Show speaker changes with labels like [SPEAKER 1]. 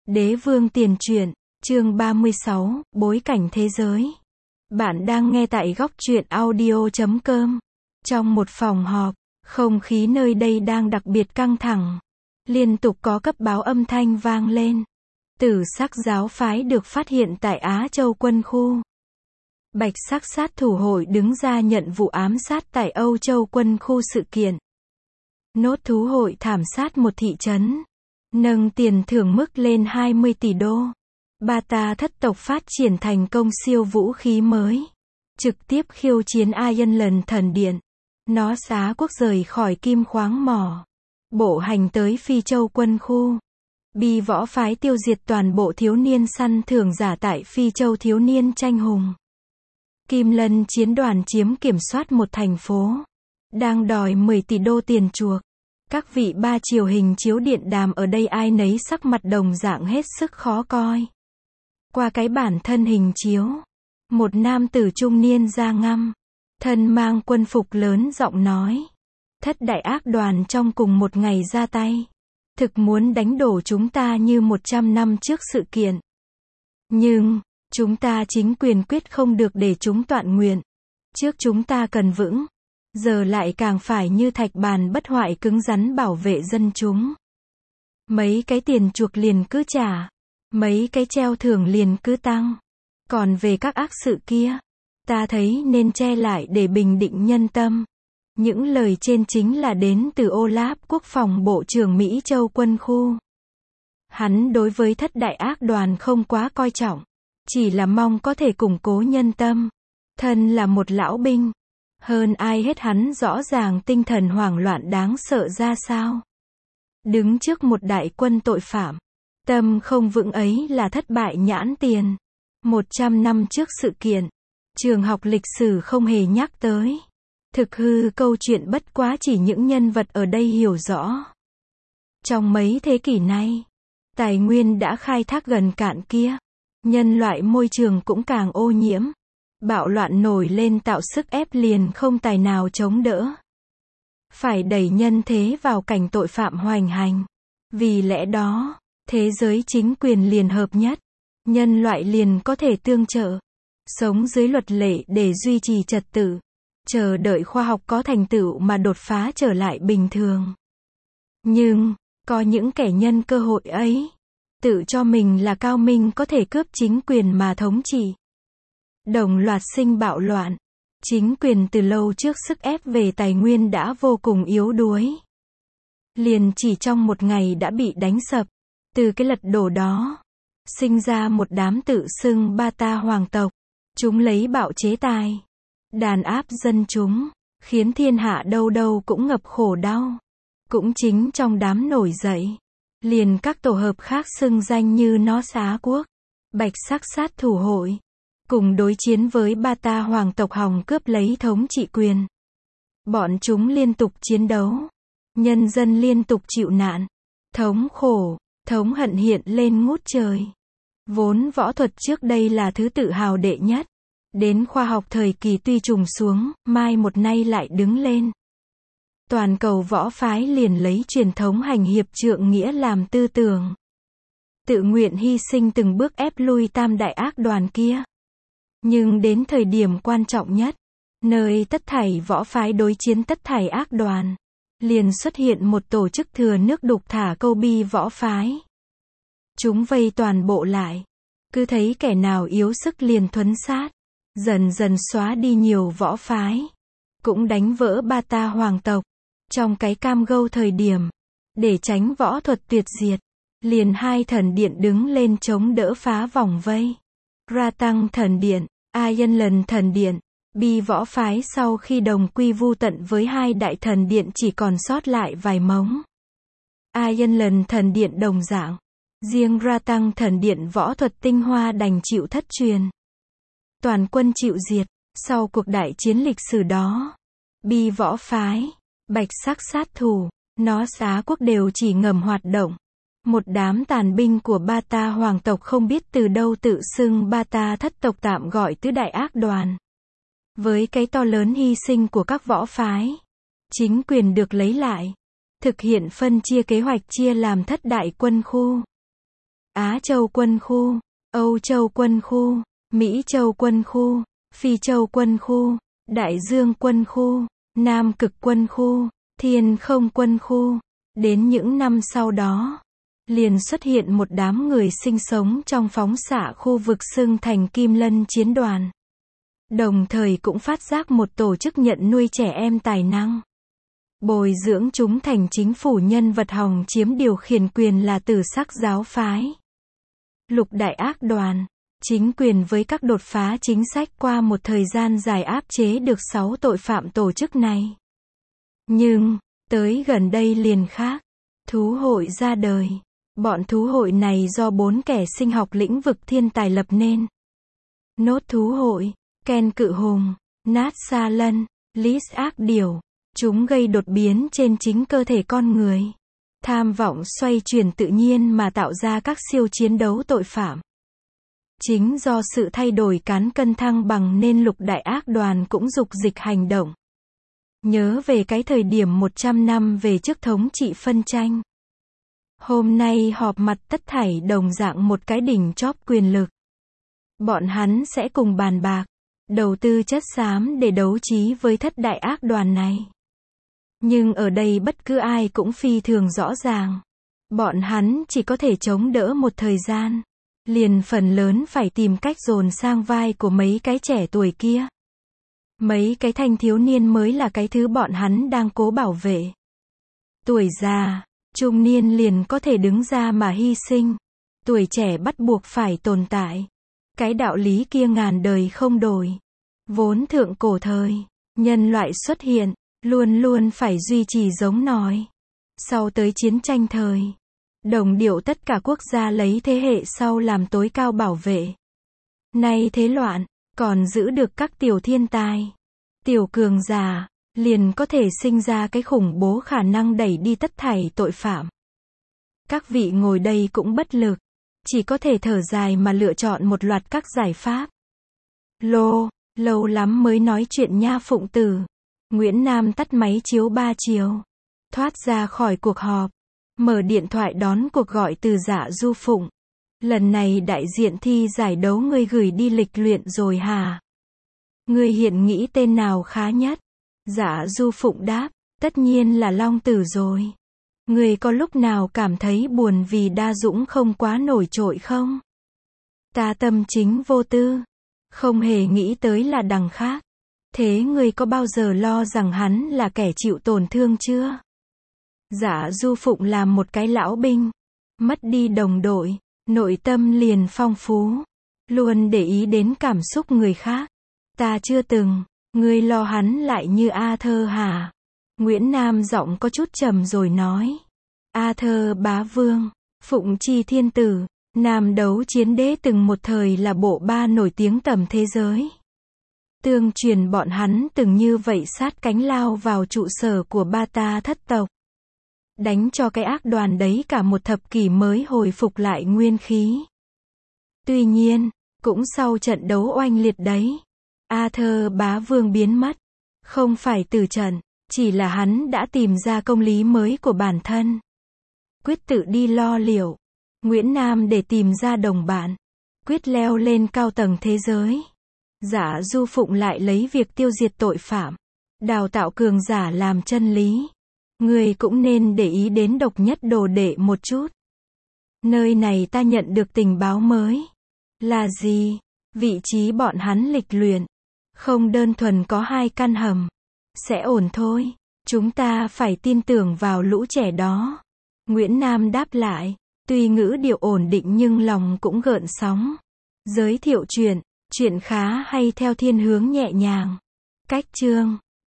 [SPEAKER 1] Đế vương tiền truyện, chương 36, bối cảnh thế giới. Bạn đang nghe tại góc truyện audio.com. Trong một phòng họp, không khí nơi đây đang đặc biệt căng thẳng. Liên tục có cấp báo âm thanh vang lên. Tử sắc giáo phái được phát hiện tại Á Châu quân khu. Bạch sắc sát thủ hội đứng ra nhận vụ ám sát tại Âu Châu quân khu sự kiện. Nốt thú hội thảm sát một thị trấn. Nâng tiền thưởng mức lên 20 tỷ đô. Bata thất tộc phát triển thành công siêu vũ khí mới. Trực tiếp khiêu chiến Iron thần điện. Nó xá quốc rời khỏi kim khoáng mỏ. Bộ hành tới Phi Châu quân khu. Bi võ phái tiêu diệt toàn bộ thiếu niên săn thưởng giả tại Phi Châu thiếu niên tranh hùng. Kim Lân chiến đoàn chiếm kiểm soát một thành phố. Đang đòi 10 tỷ đô tiền chuộc. Các vị ba triều hình chiếu điện đàm ở đây ai nấy sắc mặt đồng dạng hết sức khó coi. Qua cái bản thân hình chiếu, một nam tử trung niên da ngăm, thân mang quân phục lớn giọng nói. Thất đại ác đoàn trong cùng một ngày ra tay. Thực muốn đánh đổ chúng ta như 100 năm trước sự kiện. Nhưng, chúng ta chính quyền quyết không được để chúng toạn nguyện. Trước chúng ta cần vững. Giờ lại càng phải như thạch bàn bất hoại cứng rắn bảo vệ dân chúng. Mấy cái tiền chuộc liền cứ trả. Mấy cái treo thưởng liền cứ tăng. Còn về các ác sự kia, ta thấy nên che lại để bình định nhân tâm. Những lời trên chính là đến từ Olaf quốc phòng bộ trưởng Mỹ Châu quân khu. Hắn đối với thất đại ác đoàn không quá coi trọng. Chỉ là mong có thể củng cố nhân tâm. Thân là một lão binh. Hơn ai hết hắn rõ ràng tinh thần hoảng loạn đáng sợ ra sao. Đứng trước một đại quân tội phạm. Tâm không vững ấy là thất bại nhãn tiền. 100 năm trước sự kiện. Trường học lịch sử không hề nhắc tới. Thực hư câu chuyện bất quá chỉ những nhân vật ở đây hiểu rõ. Trong mấy thế kỷ nay, tài nguyên đã khai thác gần cạn kia. Nhân loại môi trường cũng càng ô nhiễm. Bạo loạn nổi lên tạo sức ép liền không tài nào chống đỡ. Phải đẩy nhân thế vào cảnh tội phạm hoành hành. Vì lẽ đó, thế giới chính quyền liền hợp nhất. Nhân loại liền có thể tương trợ. Sống dưới luật lệ để duy trì trật tự. Chờ đợi khoa học có thành tựu mà đột phá trở lại bình thường. Nhưng, có những kẻ nhân cơ hội ấy. Tự cho mình là cao minh có thể cướp chính quyền mà thống trị. Đồng loạt sinh bạo loạn. Chính quyền từ lâu trước sức ép về tài nguyên đã vô cùng yếu đuối. Liền chỉ trong một ngày đã bị đánh sập. Từ cái lật đổ đó, sinh ra một đám tự xưng Bata hoàng tộc. Chúng lấy bạo chế tài. Đàn áp dân chúng. Khiến thiên hạ đâu đâu cũng ngập khổ đau. Cũng chính trong đám nổi dậy. Liền các tổ hợp khác xưng danh như nó xá quốc. Bạch sắc sát thủ hội. Cùng đối chiến với Bata hoàng tộc hòng cướp lấy thống trị quyền. Bọn chúng liên tục chiến đấu. Nhân dân liên tục chịu nạn. Thống khổ, thống hận hiện lên ngút trời. Vốn võ thuật trước đây là thứ tự hào đệ nhất. Đến khoa học thời kỳ tuy trùng xuống, mai một nay lại đứng lên. Toàn cầu võ phái liền lấy truyền thống hành hiệp trượng nghĩa làm tư tưởng. Tự nguyện hy sinh từng bước ép lui tam đại ác đoàn kia. Nhưng đến thời điểm quan trọng nhất, nơi tất thảy võ phái đối chiến tất thảy ác đoàn, liền xuất hiện một tổ chức thừa nước đục thả câu bi võ phái. Chúng vây toàn bộ lại. Cứ thấy kẻ nào yếu sức liền thuấn sát. Dần dần xóa đi nhiều võ phái. Cũng đánh vỡ Bata hoàng tộc. Trong cái cam go thời điểm. Để tránh võ thuật tuyệt diệt. Liền hai thần điện đứng lên chống đỡ phá vòng vây. Ra tăng thần điện, Iron thần điện, Bi võ phái sau khi đồng quy vu tận với hai đại thần điện chỉ còn sót lại vài mống. Iron thần điện đồng dạng. Riêng Ra tăng thần điện võ thuật tinh hoa đành chịu thất truyền. Toàn quân chịu diệt. Sau cuộc đại chiến lịch sử đó, Bi võ phái, bạch sắc sát thủ, nó xá quốc đều chỉ ngầm hoạt động. Một đám tàn binh của Bata hoàng tộc không biết từ đâu tự xưng Bata thất tộc tạm gọi tứ đại ác đoàn. Với cái to lớn hy sinh của các võ phái, chính quyền được lấy lại. Thực hiện phân chia kế hoạch chia làm thất đại quân khu. Á Châu quân khu, Âu Châu quân khu, Mỹ Châu quân khu, Phi Châu quân khu, Đại Dương quân khu, Nam Cực quân khu, Thiên Không quân khu. Đến những năm sau đó, liền xuất hiện một đám người sinh sống trong phóng xạ khu vực xưng thành Kim Lân chiến đoàn. Đồng thời cũng phát giác một tổ chức nhận nuôi trẻ em tài năng, bồi dưỡng chúng thành chính phủ nhân vật hòng chiếm điều khiển quyền là Tử Sắc giáo phái. Lục đại ác đoàn, chính quyền với các đột phá chính sách qua một thời gian dài áp chế được 6 tội phạm tổ chức này. Nhưng, tới gần đây liền khác. Thú hội ra đời. Bọn thú hội này do 4 kẻ sinh học lĩnh vực thiên tài lập nên. Nốt thú hội, Ken cự hùng, Nát Sa Lân, Lis ác điểu. Chúng gây đột biến trên chính cơ thể con người. Tham vọng xoay chuyển tự nhiên mà tạo ra các siêu chiến đấu tội phạm. Chính do sự thay đổi cán cân thăng bằng nên lục đại ác đoàn cũng dục dịch hành động. Nhớ về cái thời điểm 100 năm về trước thống trị phân tranh. Hôm nay họp mặt tất thảy đồng dạng một cái đỉnh chóp quyền lực. Bọn hắn sẽ cùng bàn bạc, đầu tư chất xám để đấu trí với thất đại ác đoàn này. Nhưng ở đây bất cứ ai cũng phi thường rõ ràng. Bọn hắn chỉ có thể chống đỡ một thời gian. Liền phần lớn phải tìm cách dồn sang vai của mấy cái trẻ tuổi kia. Mấy cái thanh thiếu niên mới là cái thứ bọn hắn đang cố bảo vệ. Tuổi già, trung niên liền có thể đứng ra mà hy sinh. Tuổi trẻ bắt buộc phải tồn tại. Cái đạo lý kia ngàn đời không đổi. Vốn thượng cổ thời, nhân loại xuất hiện, luôn luôn phải duy trì giống nòi. Sau tới chiến tranh thời, đồng điệu tất cả quốc gia lấy thế hệ sau làm tối cao bảo vệ. Nay thế loạn, còn giữ được các tiểu thiên tài, tiểu cường giả, liền có thể sinh ra cái khủng bố khả năng đẩy đi tất thảy tội phạm. Các vị ngồi đây cũng bất lực, chỉ có thể thở dài mà lựa chọn một loạt các giải pháp. Lâu lắm mới nói chuyện nha Phụng Tử. Nguyễn Nam tắt máy chiếu 3 chiều, thoát ra khỏi cuộc họp, mở điện thoại đón cuộc gọi từ Dạ Du Phụng. Lần này đại diện thi giải đấu ngươi gửi đi lịch luyện rồi hả? Ngươi hiện nghĩ tên nào khá nhất? Dạ Du Phụng đáp, tất nhiên là Long Tử rồi. Ngươi có lúc nào cảm thấy buồn vì Đa Dũng không quá nổi trội không? Ta tâm chính vô tư, không hề nghĩ tới là đằng khác. Thế ngươi có bao giờ lo rằng hắn là kẻ chịu tổn thương chưa? Dạ Du Phụng làm một cái lão binh, mất đi đồng đội, nội tâm liền phong phú, luôn để ý đến cảm xúc người khác. Ta chưa từng, ngươi lo hắn lại như Arthur hả? Nguyễn Nam giọng có chút trầm rồi nói. Arthur bá vương, Phụng Chi thiên tử, Nam đấu chiến đế từng một thời là bộ ba nổi tiếng tầm thế giới. Tương truyền bọn hắn từng như vậy sát cánh lao vào trụ sở của ba ta thất tộc. Đánh cho cái ác đoàn đấy cả một thập kỷ mới hồi phục lại nguyên khí. Tuy nhiên, cũng sau trận đấu oanh liệt đấy, Arthur bá vương biến mất. Không phải từ trận, chỉ là hắn đã tìm ra công lý mới của bản thân. Quyết tự đi lo liệu. Nguyễn Nam để tìm ra đồng bạn. Quyết leo lên cao tầng thế giới. Dạ Du Phụng lại lấy việc tiêu diệt tội phạm, đào tạo cường giả làm chân lý. Người cũng nên để ý đến độc nhất đồ đệ một chút. Nơi này ta nhận được tình báo mới. Là gì? Vị trí bọn hắn lịch luyện. Không đơn thuần có 2 căn hầm. Sẽ ổn thôi. Chúng ta phải tin tưởng vào lũ trẻ đó. Nguyễn Nam đáp lại. Tuy ngữ điệu ổn định nhưng lòng cũng gợn sóng. Giới thiệu chuyện khá hay theo thiên hướng nhẹ nhàng. Cách chương